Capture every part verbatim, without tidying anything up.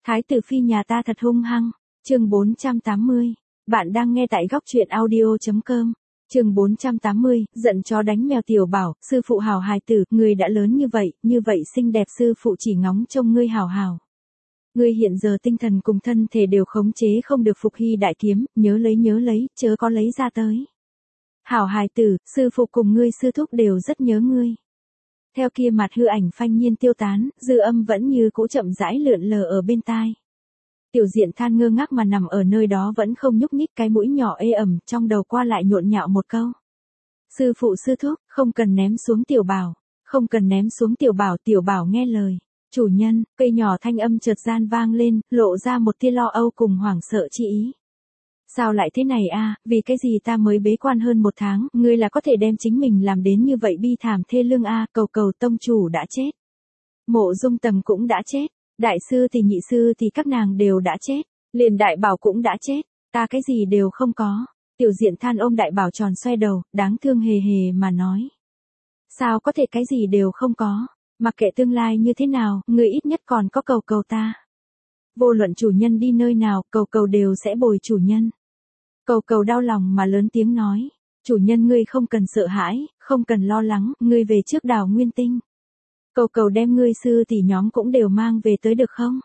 Thái tử phi nhà ta thật hung hăng. Chương bốn trăm tám mươi. Bạn đang nghe tại góc truyện audio chấm com. Chương bốn trăm tám mươi, giận chó đánh mèo. Tiểu Bảo, sư phụ hảo hài tử, ngươi đã lớn như vậy, như vậy xinh đẹp, sư phụ chỉ ngóng trông ngươi hảo hảo. Ngươi hiện giờ tinh thần cùng thân thể đều khống chế không được, Phục Hy đại kiếm, nhớ lấy nhớ lấy, chớ có lấy ra tới. Hảo hài tử, sư phụ cùng ngươi sư thúc đều rất nhớ ngươi. Theo kia mặt hư ảnh phanh nhiên tiêu tán, dư âm vẫn như cũ chậm rãi lượn lờ ở bên tai. Tiểu Diện Than ngơ ngác mà nằm ở nơi đó vẫn không nhúc nhích, cái mũi nhỏ ê ẩm, trong đầu qua lại nhộn nhạo một câu. Sư phụ sư thúc, không cần ném xuống Tiểu Bảo, không cần ném xuống Tiểu Bảo. Tiểu Bảo nghe lời. Chủ nhân, cây nhỏ thanh âm chợt gian vang lên, lộ ra một tia lo âu cùng hoảng sợ chi ý. Sao lại thế này a? Vì cái gì ta mới bế quan hơn một tháng, ngươi là có thể đem chính mình làm đến như vậy bi thảm thê lương a? Cầu cầu tông chủ đã chết. Mộ Dung Tầm cũng đã chết. Đại sư thì nhị sư thì các nàng đều đã chết. Liền Đại Bảo cũng đã chết. Ta cái gì đều không có. Tiểu Diện Than ôm Đại Bảo tròn xoay đầu, đáng thương hề hề mà nói. Sao có thể cái gì đều không có? Mặc kệ tương lai như thế nào, ngươi ít nhất còn có cầu cầu ta. Vô luận chủ nhân đi nơi nào, cầu cầu đều sẽ bồi chủ nhân. Cầu cầu đau lòng mà lớn tiếng nói. Chủ nhân ngươi không cần sợ hãi, không cần lo lắng, ngươi về trước Đào Nguyên Tinh. Cầu cầu đem ngươi sư tỷ nhóm cũng đều mang về tới được không?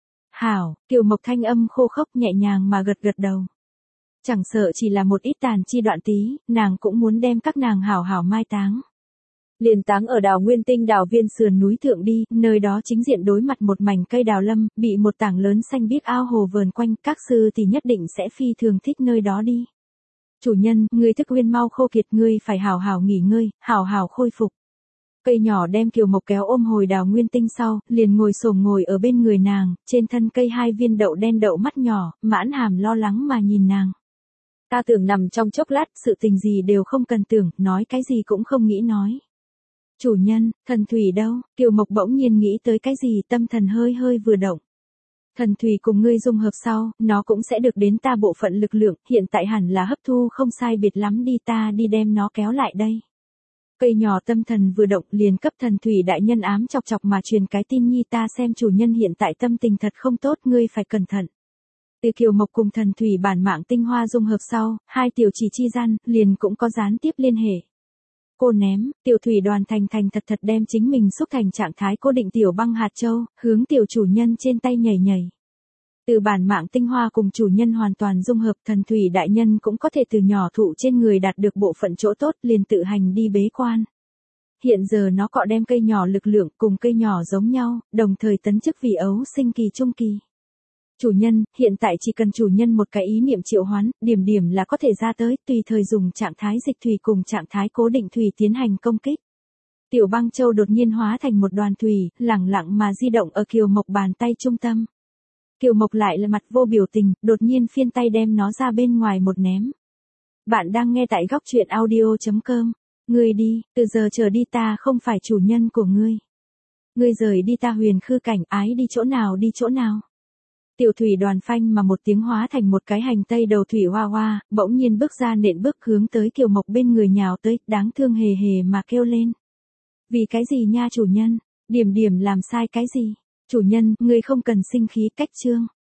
Hảo, Kiều Mộc thanh âm khô khốc nhẹ nhàng mà gật gật đầu. Chẳng sợ chỉ là một ít tàn chi đoạn tí, nàng cũng muốn đem các nàng hảo hảo mai táng. Liền táng ở Đào Nguyên Tinh đào viên sườn núi thượng đi, nơi đó chính diện đối mặt một mảnh cây đào lâm, bị một tảng lớn xanh biếc ao hồ vờn quanh, các sư thì nhất định sẽ phi thường thích nơi đó đi. Chủ nhân, ngươi thức uyên mau khô kiệt, ngươi phải hảo hảo nghỉ ngơi, hảo hảo khôi phục. Cây nhỏ đem Kiều Mộc kéo ôm hồi Đào Nguyên Tinh sau, liền ngồi xổm ngồi ở bên người nàng, trên thân cây hai viên đậu đen đậu mắt nhỏ, mãn hàm lo lắng mà nhìn nàng. Ta tưởng nằm trong chốc lát, sự tình gì đều không cần tưởng, nói cái gì cũng không nghĩ nói. Chủ nhân, thần thủy đâu? Kiều Mộc bỗng nhiên nghĩ tới cái gì, tâm thần hơi hơi vừa động. Thần thủy cùng ngươi dung hợp sau, nó cũng sẽ được đến ta bộ phận lực lượng, hiện tại hẳn là hấp thu không sai biệt lắm đi, ta đi đem nó kéo lại đây. Cây nhỏ tâm thần vừa động liền cấp thần thủy đại nhân ám chọc chọc mà truyền cái tin nhi, ta xem chủ nhân hiện tại tâm tình thật không tốt, ngươi phải cẩn thận. Từ Kiều Mộc cùng thần thủy bản mạng tinh hoa dung hợp sau, hai tiểu chỉ chi gian, liền cũng có gián tiếp liên hệ. Cô ném, tiểu thủy đoàn thành thành thật thật đem chính mình xúc thành trạng thái cố định tiểu băng hạt châu, hướng tiểu chủ nhân trên tay nhảy nhảy. Từ bản mạng tinh hoa cùng chủ nhân hoàn toàn dung hợp, thần thủy đại nhân cũng có thể từ nhỏ thụ trên người đạt được bộ phận chỗ tốt, liền tự hành đi bế quan. Hiện giờ nó cọ đem cây nhỏ lực lượng cùng cây nhỏ giống nhau, đồng thời tấn chức vì ấu sinh kỳ trung kỳ. Chủ nhân, hiện tại chỉ cần chủ nhân một cái ý niệm triệu hoán, điểm điểm là có thể ra tới, tùy thời dùng trạng thái dịch thủy cùng trạng thái cố định thủy tiến hành công kích. Tiểu băng châu đột nhiên hóa thành một đoàn thủy, lẳng lặng mà di động ở Kiều Mộc bàn tay trung tâm. Kiều Mộc lại là mặt vô biểu tình, đột nhiên phiên tay đem nó ra bên ngoài một ném. Bạn đang nghe tại góc truyện audio chấm com. Ngươi đi, từ giờ trở đi ta không phải chủ nhân của ngươi. Ngươi rời đi ta huyền khư cảnh, ái đi chỗ nào đi chỗ nào. Tiểu thủy đoàn phanh mà một tiếng hóa thành một cái hành tây đầu thủy hoa hoa, bỗng nhiên bước ra nện bước hướng tới Kiều Mộc bên người nhào tới, đáng thương hề hề mà kêu lên. Vì cái gì nha chủ nhân? Điểm điểm làm sai cái gì? Chủ nhân, ngươi không cần sinh khí, cách chương.